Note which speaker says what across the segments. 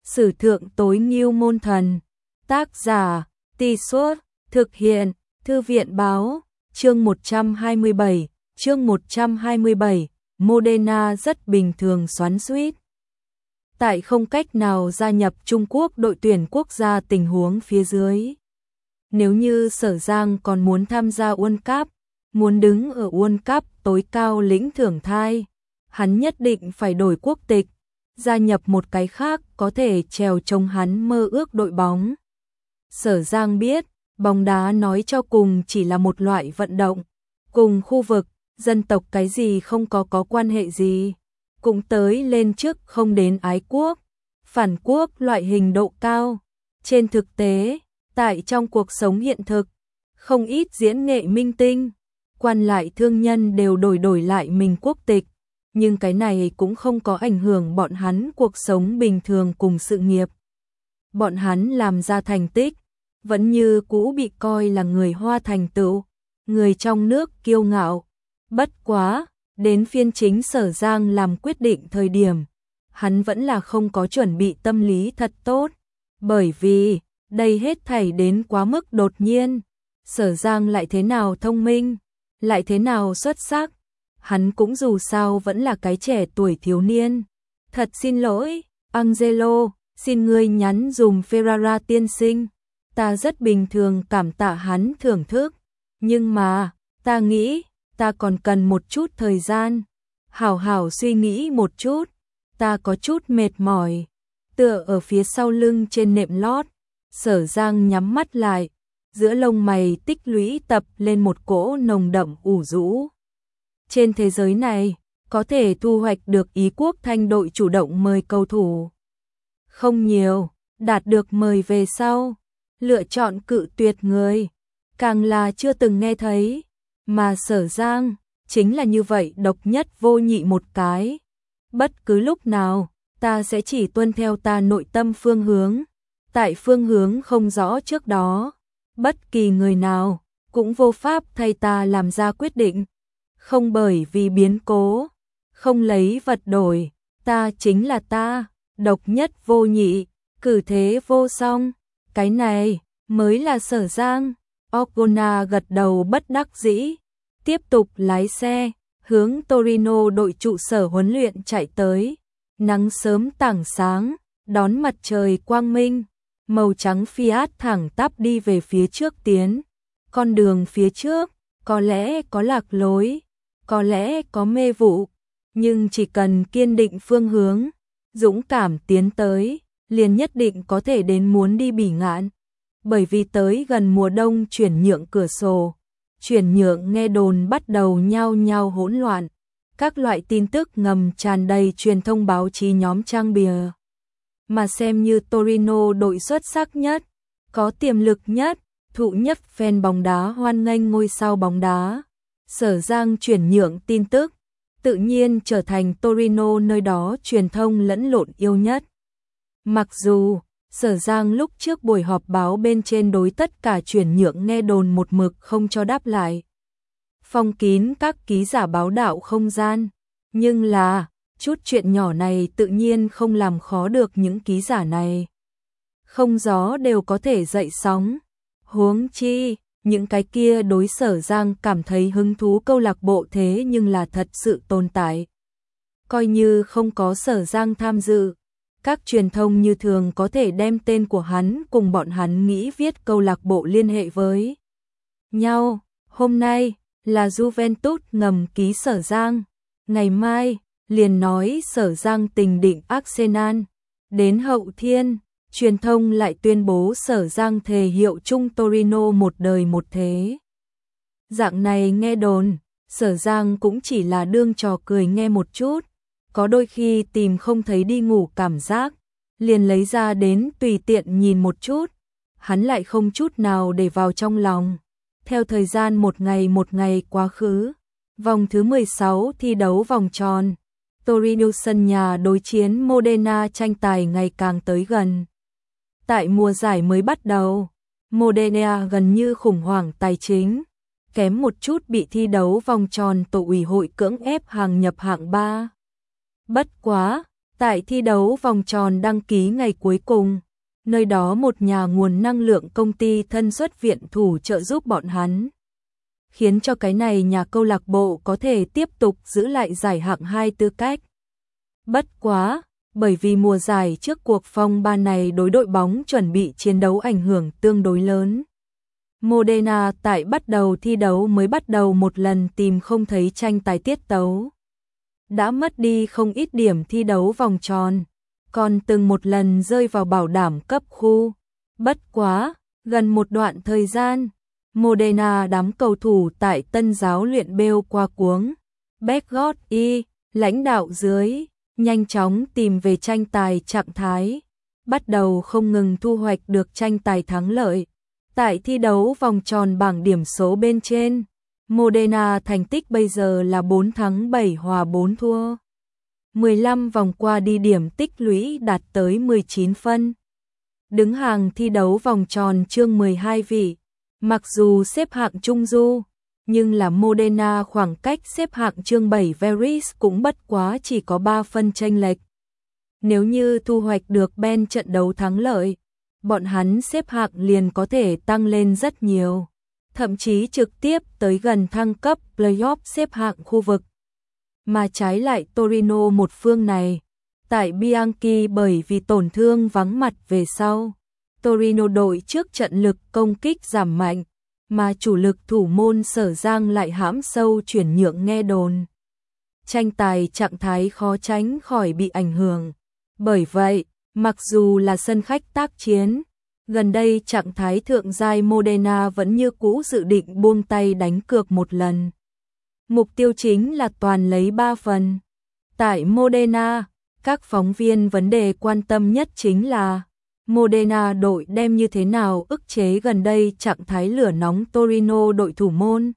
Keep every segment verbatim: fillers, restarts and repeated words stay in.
Speaker 1: Sử thượng tối ngưu môn thần. Tác giả, Tì Suốt, thực hiện, Thư viện báo, chương một trăm hai mươi bảy, chương một trăm hai mươi bảy, Modena rất bình thường xoắn xuýt. Tại không cách nào gia nhập Trung Quốc đội tuyển quốc gia tình huống phía dưới. Nếu như Sở Giang còn muốn tham gia World Cup, muốn đứng ở World Cup tối cao lĩnh thưởng thai, hắn nhất định phải đổi quốc tịch, gia nhập một cái khác có thể trèo chống hắn mơ ước đội bóng. Sở Giang biết, bóng đá nói cho cùng chỉ là một loại vận động, cùng khu vực, dân tộc cái gì không có có quan hệ gì, cũng tới lên trước không đến ái quốc, phản quốc loại hình độ cao. Trên thực tế, tại trong cuộc sống hiện thực, không ít diễn nghệ minh tinh, quan lại thương nhân đều đổi đổi lại mình quốc tịch, nhưng cái này cũng không có ảnh hưởng bọn hắn cuộc sống bình thường cùng sự nghiệp. Bọn hắn làm ra thành tích, vẫn như cũ bị coi là người Hoa thành tựu, người trong nước kiêu ngạo. Bất quá, đến phiên chính Sở Giang làm quyết định thời điểm, hắn vẫn là không có chuẩn bị tâm lý thật tốt, bởi vì đây hết thảy đến quá mức đột nhiên. Sở Giang lại thế nào thông minh, lại thế nào xuất sắc, hắn cũng dù sao vẫn là cái trẻ tuổi thiếu niên. Thật xin lỗi, Angelo, xin ngươi nhắn dùm Ferrara tiên sinh, ta rất bình thường cảm tạ hắn thưởng thức, nhưng mà, ta nghĩ, ta còn cần một chút thời gian, hảo hảo suy nghĩ một chút, ta có chút mệt mỏi. Tựa ở phía sau lưng trên nệm lót, Sở Giang nhắm mắt lại, giữa lông mày tích lũy tập lên một cỗ nồng đậm ủ rũ. Trên thế giới này, có thể thu hoạch được Ý quốc Thanh đội chủ động mời cầu thủ không nhiều, đạt được mời về sau, lựa chọn cự tuyệt người, càng là chưa từng nghe thấy, mà Sở Giang chính là như vậy độc nhất vô nhị một cái. Bất cứ lúc nào, ta sẽ chỉ tuân theo ta nội tâm phương hướng, tại phương hướng không rõ trước đó, bất kỳ người nào cũng vô pháp thay ta làm ra quyết định, không bởi vì biến cố, không lấy vật đổi, ta chính là ta, độc nhất vô nhị, cử thế vô song, cái này mới là Sở Giang. Orgona gật đầu bất đắc dĩ, tiếp tục lái xe, hướng Torino đội trụ sở huấn luyện chạy tới. Nắng sớm tảng sáng, đón mặt trời quang minh, màu trắng Fiat thẳng tắp đi về phía trước tiến. Con đường phía trước, có lẽ có lạc lối, có lẽ có mê vụ, nhưng chỉ cần kiên định phương hướng, dũng cảm tiến tới, liền nhất định có thể đến muốn đi Bỉ Ngạn. Bởi vì tới gần mùa đông chuyển nhượng cửa sổ, chuyển nhượng nghe đồn bắt đầu nhao nhao hỗn loạn, các loại tin tức ngầm tràn đầy truyền thông báo chí nhóm trang bìa. Mà xem như Torino đội xuất sắc nhất, có tiềm lực nhất, thụ nhất fan bóng đá hoan nghênh ngôi sao bóng đá, Sở Giang chuyển nhượng tin tức, tự nhiên trở thành Torino nơi đó truyền thông lẫn lộn yêu nhất. Mặc dù Sở Giang lúc trước buổi họp báo bên trên đối tất cả chuyển nhượng nghe đồn một mực không cho đáp lại, phong kín các ký giả báo đạo không gian, nhưng là chút chuyện nhỏ này tự nhiên không làm khó được những ký giả này. Không gió đều có thể dậy sóng, huống chi những cái kia đối Sở Giang cảm thấy hứng thú câu lạc bộ thế nhưng là thật sự tồn tại. Coi như không có Sở Giang tham dự, các truyền thông như thường có thể đem tên của hắn cùng bọn hắn nghĩ viết câu lạc bộ liên hệ với nhau. Hôm nay là Juventus ngầm ký Sở Giang, ngày mai liền nói Sở Giang tình định Arsenal, đến hậu thiên, truyền thông lại tuyên bố Sở Giang thề hiệu chung Torino một đời một thế. Dạng này nghe đồn, Sở Giang cũng chỉ là đương trò cười nghe một chút, có đôi khi tìm không thấy đi ngủ cảm giác, liền lấy ra đến tùy tiện nhìn một chút, hắn lại không chút nào để vào trong lòng. Theo thời gian một ngày một ngày quá khứ, vòng thứ mười sáu thi đấu vòng tròn, Torino sân nhà đối chiến Modena tranh tài ngày càng tới gần. Tại mùa giải mới bắt đầu, Modena gần như khủng hoảng tài chính, kém một chút bị thi đấu vòng tròn tổ ủy hội cưỡng ép hàng nhập hạng ba. Bất quá, Tại thi đấu vòng tròn đăng ký ngày cuối cùng, nơi đó một nhà nguồn năng lượng công ty thân xuất viện thủ trợ giúp bọn hắn, khiến cho cái này nhà câu lạc bộ có thể tiếp tục giữ lại giải hạng hai tư cách. Bất quá, bởi vì mùa giải trước cuộc phong ba này đối đội bóng chuẩn bị chiến đấu ảnh hưởng tương đối lớn. Modena tại bắt đầu thi đấu mới bắt đầu một lần tìm không thấy tranh tài tiết tấu. Đã mất đi không ít điểm thi đấu vòng tròn, còn từng một lần rơi vào bảo đảm cấp khu. Bất quá, gần một đoạn thời gian, Modena đám cầu thủ tại tân giáo luyện bêu qua cuống. Beckham y, lãnh đạo dưới, nhanh chóng tìm về tranh tài trạng thái, bắt đầu không ngừng thu hoạch được tranh tài thắng lợi. Tại thi đấu vòng tròn bảng điểm số bên trên, Modena thành tích bây giờ là bốn thắng bảy hòa bốn thua. mười lăm vòng qua đi điểm tích lũy đạt tới mười chín phân. Đứng hàng thi đấu vòng tròn chương mười hai vị. Mặc dù xếp hạng trung du, nhưng là Modena khoảng cách xếp hạng chương bảy Veris cũng bất quá chỉ có ba phân chênh lệch. Nếu như thu hoạch được Ben trận đấu thắng lợi, bọn hắn xếp hạng liền có thể tăng lên rất nhiều, thậm chí trực tiếp tới gần thăng cấp playoff xếp hạng khu vực. Mà trái lại Torino một phương này, tại Bianchi bởi vì tổn thương vắng mặt về sau, Torino đội trước trận lực công kích giảm mạnh, mà chủ lực thủ môn Sở Giang lại hãm sâu chuyển nhượng nghe đồn. Tranh tài trạng thái khó tránh khỏi bị ảnh hưởng. Bởi vậy, mặc dù là sân khách tác chiến, gần đây trạng thái thượng giai Modena vẫn như cũ dự định buông tay đánh cược một lần. Mục tiêu chính là toàn lấy ba phần. Tại Modena, các phóng viên vấn đề quan tâm nhất chính là Modena đội đem như thế nào ức chế gần đây trạng thái lửa nóng Torino đội thủ môn.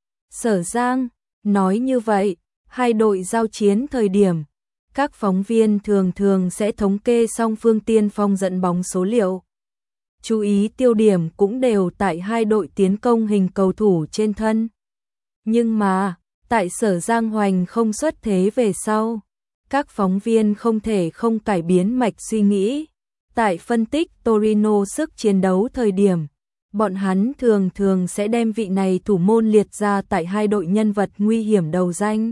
Speaker 1: Sở Giang nói như vậy, hai đội giao chiến thời điểm, các phóng viên thường thường sẽ thống kê song phương tiên phong dẫn bóng số liệu. Chú ý tiêu điểm cũng đều tại hai đội tiến công hình cầu thủ trên thân. Nhưng mà, tại Sở Giang Hoành không xuất thế về sau, các phóng viên không thể không cải biến mạch suy nghĩ. Tại phân tích Torino sức chiến đấu thời điểm, bọn hắn thường thường sẽ đem vị này thủ môn liệt ra tại hai đội nhân vật nguy hiểm đầu danh.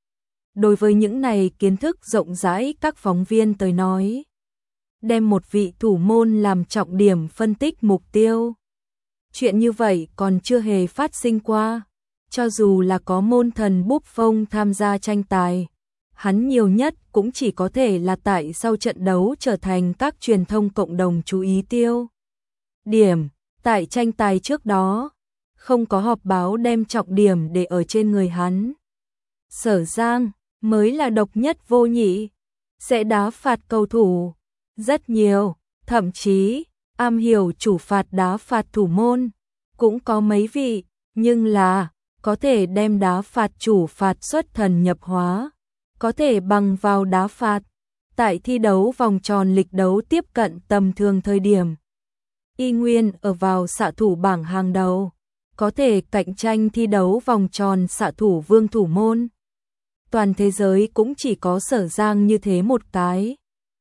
Speaker 1: Đối với những này kiến thức rộng rãi các phóng viên tới nói, đem một vị thủ môn làm trọng điểm phân tích mục tiêu. Chuyện như vậy còn chưa hề phát sinh qua, cho dù là có môn thần Buffon tham gia tranh tài. Hắn nhiều nhất cũng chỉ có thể là tại sau trận đấu trở thành các truyền thông cộng đồng chú ý tiêu điểm. Tại tranh tài trước đó, không có họp báo đem trọng điểm để ở trên người hắn. Sở Giang mới là độc nhất vô nhị, sẽ đá phạt cầu thủ rất nhiều, thậm chí am hiểu chủ phạt đá phạt thủ môn cũng có mấy vị, nhưng là có thể đem đá phạt chủ phạt xuất thần nhập hóa, có thể bằng vào đá phạt. Tại thi đấu vòng tròn lịch đấu tiếp cận tầm thường thời điểm, y nguyên ở vào xạ thủ bảng hàng đầu, có thể cạnh tranh thi đấu vòng tròn xạ thủ vương thủ môn. Toàn thế giới cũng chỉ có Sở Giang như thế một cái.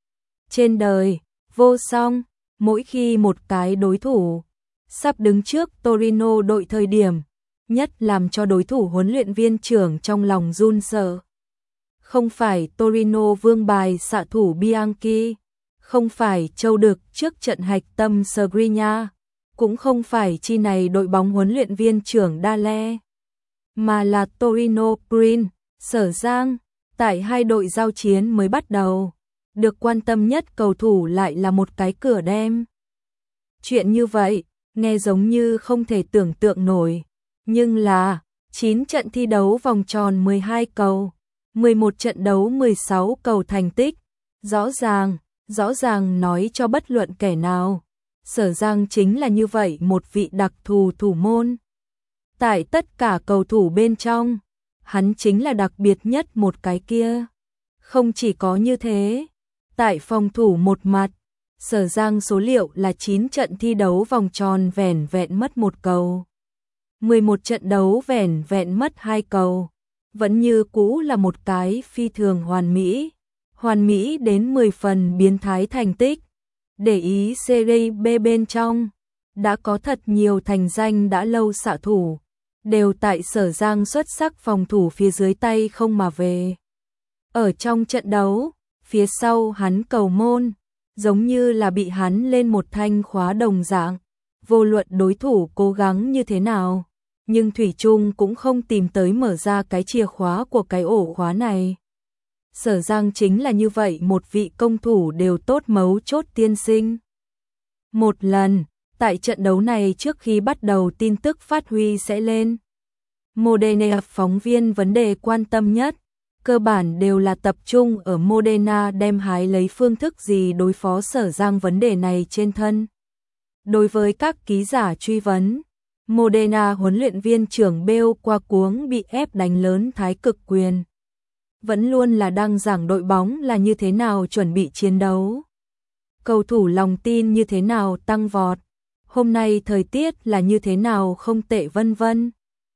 Speaker 1: Trên đời, vô song, mỗi khi một cái đối thủ sắp đứng trước Torino đội thời điểm, nhất làm cho đối thủ huấn luyện viên trưởng trong lòng run sợ. Không phải Torino vương bài xạ thủ Bianchi, không phải châu đực trước trận hạch tâm Skriniar, cũng không phải chi này đội bóng huấn luyện viên trưởng Dale, mà là Torino Green. Sở Giang, tại hai đội giao chiến mới bắt đầu, được quan tâm nhất cầu thủ lại là một cái cửa đem. Chuyện như vậy, nghe giống như không thể tưởng tượng nổi, nhưng là chín trận thi đấu vòng tròn mười hai cầu, mười một trận đấu mười sáu cầu thành tích, rõ ràng, rõ ràng nói cho bất luận kẻ nào, Sở Giang chính là như vậy một vị đặc thù thủ môn. Tại tất cả cầu thủ bên trong, hắn chính là đặc biệt nhất một cái kia. Không chỉ có như thế, tại phòng thủ một mặt, Sở Giang số liệu là chín trận thi đấu vòng tròn vẻn vẹn mất một cầu, mười một trận đấu vẻn vẹn mất hai cầu, vẫn như cũ là một cái phi thường hoàn mỹ, hoàn mỹ đến mười phần biến thái thành tích. Để ý Serie B bên trong, đã có thật nhiều thành danh đã lâu xạ thủ, đều tại Sở Giang xuất sắc phòng thủ phía dưới tay không mà về. Ở trong trận đấu, phía sau hắn cầu môn, giống như là bị hắn lên một thanh khóa đồng dạng, vô luận đối thủ cố gắng như thế nào, nhưng thủy chung cũng không tìm tới mở ra cái chìa khóa của cái ổ khóa này. Sở Giang chính là như vậy một vị công thủ đều tốt mấu chốt tiên sinh. Một lần, tại trận đấu này trước khi bắt đầu tin tức phát huy sẽ lên, Modena phóng viên vấn đề quan tâm nhất, cơ bản đều là tập trung ở Modena đem hái lấy phương thức gì đối phó Sở Giang vấn đề này trên thân. Đối với các ký giả truy vấn, Modena huấn luyện viên trưởng Bêu qua cuống bị ép đánh lớn thái cực quyền. Vẫn luôn là đang giảng đội bóng là như thế nào chuẩn bị chiến đấu. Cầu thủ lòng tin như thế nào tăng vọt. Hôm nay thời tiết là như thế nào không tệ vân vân.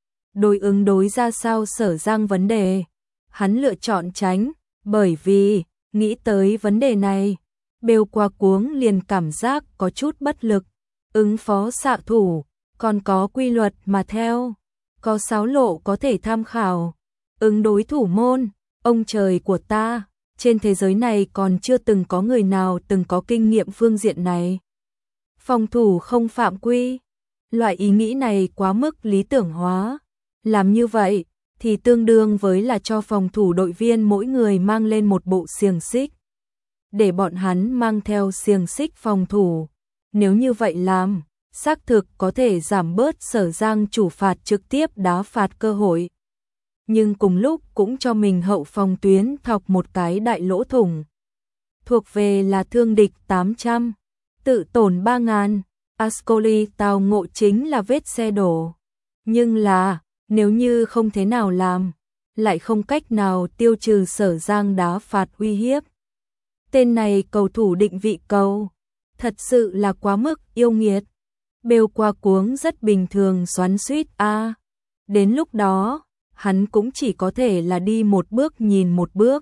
Speaker 1: Đối ứng đối ra sao Sở Giang vấn đề. Hắn lựa chọn tránh, bởi vì, nghĩ tới vấn đề này, Bêu qua cuống liền cảm giác có chút bất lực. Ứng phó xạ thủ, còn có quy luật mà theo, có sáu lộ có thể tham khảo. Ứng đối thủ môn, ông trời của ta, trên thế giới này còn chưa từng có người nào từng có kinh nghiệm phương diện này. Phòng thủ không phạm quy, loại ý nghĩ này quá mức lý tưởng hóa. Làm như vậy, thì tương đương với là cho phòng thủ đội viên mỗi người mang lên một bộ xiềng xích. Để bọn hắn mang theo xiềng xích phòng thủ. Nếu như vậy làm, xác thực có thể giảm bớt Sở Giang chủ phạt trực tiếp đá phạt cơ hội. Nhưng cùng lúc cũng cho mình hậu phòng tuyến thọc một cái đại lỗ thủng. Thuộc về là thương địch tám trăm, tự tổn ba ngàn, Ascoli tào ngộ chính là vết xe đổ. Nhưng là, nếu như không thế nào làm, lại không cách nào tiêu trừ Sở Giang đá phạt uy hiếp. Tên này cầu thủ định vị cầu, thật sự là quá mức yêu nghiệt. Bêu qua cuống rất bình thường xoắn xuýt a. À. Đến lúc đó, hắn cũng chỉ có thể là đi một bước nhìn một bước.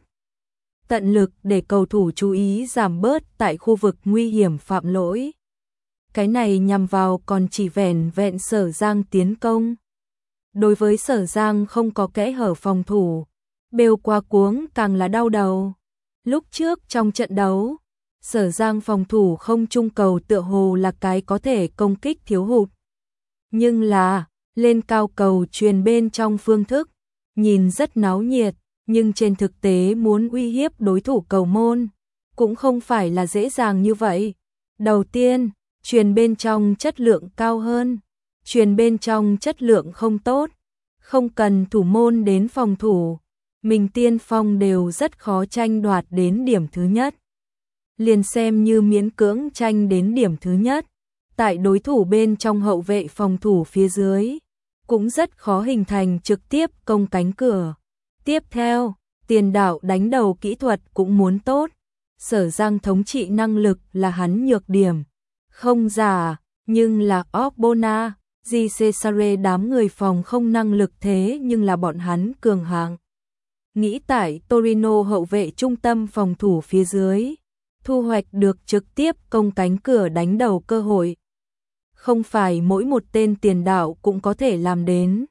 Speaker 1: Tận lực để cầu thủ chú ý giảm bớt tại khu vực nguy hiểm phạm lỗi. Cái này nhằm vào còn chỉ vẻn vẹn Sở Giang tiến công. Đối với Sở Giang không có kẽ hở phòng thủ, Bêu qua cuống càng là đau đầu. Lúc trước trong trận đấu, Sở Giang phòng thủ không trung cầu tựa hồ là cái có thể công kích thiếu hụt. Nhưng là, lên cao cầu truyền bên trong phương thức, nhìn rất náo nhiệt, nhưng trên thực tế muốn uy hiếp đối thủ cầu môn, cũng không phải là dễ dàng như vậy. Đầu tiên, truyền bên trong chất lượng cao hơn, truyền bên trong chất lượng không tốt, không cần thủ môn đến phòng thủ, mình tiên phong đều rất khó tranh đoạt đến điểm thứ nhất. Liền xem như miễn cưỡng tranh đến điểm thứ nhất, tại đối thủ bên trong hậu vệ phòng thủ phía dưới, cũng rất khó hình thành trực tiếp công cánh cửa. Tiếp theo, tiền đạo đánh đầu kỹ thuật cũng muốn tốt. Sở Giang thống trị năng lực là hắn nhược điểm. Không giả, nhưng là Ogbonna, Di Cesare đám người phòng không năng lực thế nhưng là bọn hắn cường hạng. Nghĩ tại Torino hậu vệ trung tâm phòng thủ phía dưới, thu hoạch được trực tiếp công cánh cửa đánh đầu cơ hội. Không phải mỗi một tên tiền đạo cũng có thể làm đến.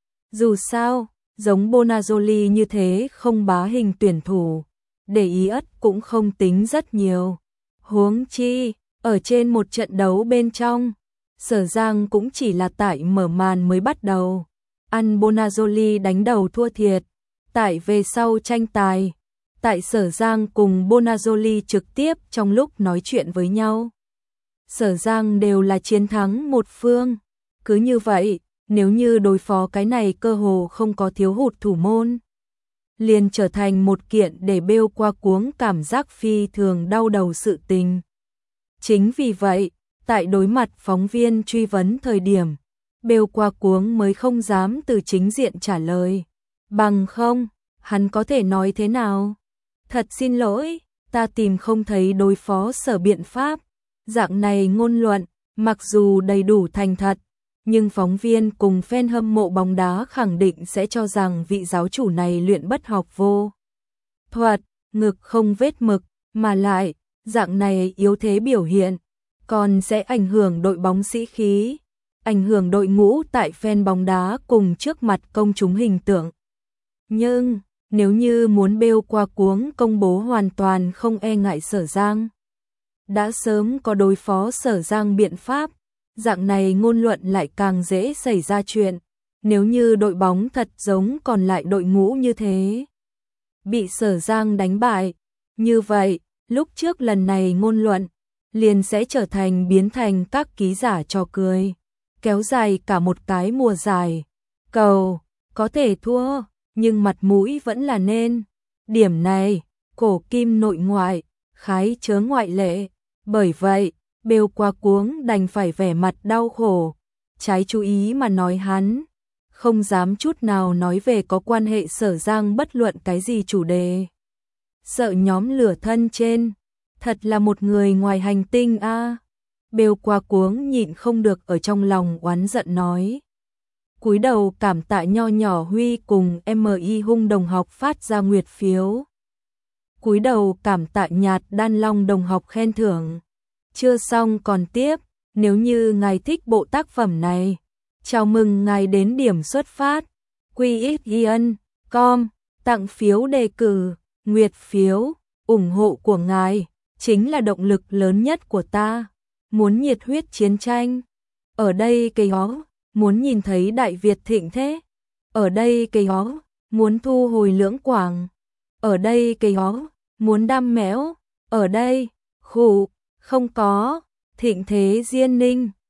Speaker 1: Dù sao, giống Bonazzoli như thế không bá hình tuyển thủ, để ý ất cũng không tính rất nhiều. Huống chi, ở trên một trận đấu bên trong, Sở Giang cũng chỉ là tại mở màn mới bắt đầu. Ăn Bonazzoli đánh đầu thua thiệt, tại về sau tranh tài, tại Sở Giang cùng Bonazzoli trực tiếp trong lúc nói chuyện với nhau. Sở Giang đều là chiến thắng một phương. Cứ như vậy, nếu như đối phó cái này cơ hồ không có thiếu hụt thủ môn, liền trở thành một kiện để Bêu qua cuống cảm giác phi thường đau đầu sự tình. Chính vì vậy, tại đối mặt phóng viên truy vấn thời điểm, Bêu qua cuống mới không dám từ chính diện trả lời. Bằng không, hắn có thể nói thế nào? Thật xin lỗi, ta tìm không thấy đối phó Sở biện pháp. Dạng này ngôn luận, mặc dù đầy đủ thành thật, nhưng phóng viên cùng fan hâm mộ bóng đá khẳng định sẽ cho rằng vị giáo chủ này luyện bất học vô thuật. ngực không vết mực, mà lại, dạng này yếu thế biểu hiện, còn sẽ ảnh hưởng đội bóng sĩ khí, ảnh hưởng đội ngũ tại fan bóng đá cùng trước mặt công chúng hình tượng. Nhưng, nếu như muốn bêu qua cuống công bố hoàn toàn không e ngại Sở Giang, đã sớm có đối phó Sở Giang biện pháp, dạng này ngôn luận lại càng dễ xảy ra chuyện, nếu như đội bóng thật giống còn lại đội ngũ như thế, bị Sở Giang đánh bại, như vậy, lúc trước lần này ngôn luận, liền sẽ trở thành biến thành các ký giả trò cười, kéo dài cả một cái mùa giải. Cầu, có thể thua, nhưng mặt mũi vẫn là nên. Điểm này, cổ kim nội ngoại, khái chớ ngoại lệ. Bởi vậy, bêu qua cuống đành phải vẻ mặt đau khổ. Trái chú ý mà nói hắn, không dám chút nào nói về có quan hệ Sở Giang bất luận cái gì chủ đề. Sợ nhóm lửa thân trên, thật là một người ngoài hành tinh a. À. Bêu qua cuống nhịn không được ở trong lòng oán giận nói. Cúi đầu cảm tạ nho nhỏ Huy cùng em i Hung đồng học phát ra nguyệt phiếu. Cúi đầu cảm tạ Nhạt Đan Long đồng học khen thưởng. Chưa xong còn tiếp, nếu như ngài thích bộ tác phẩm này, chào mừng ngài đến điểm xuất phát. quy ích yên chấm com, tặng phiếu đề cử, nguyệt phiếu, ủng hộ của ngài, chính là động lực lớn nhất của ta. Muốn nhiệt huyết chiến tranh, ở đây cây ó, muốn nhìn thấy Đại Việt thịnh thế, ở đây cây ó, muốn thu hồi Lưỡng Quảng, ở đây cây ó, muốn đam mẽo, ở đây, khủ, không có, thịnh thế Diên Ninh.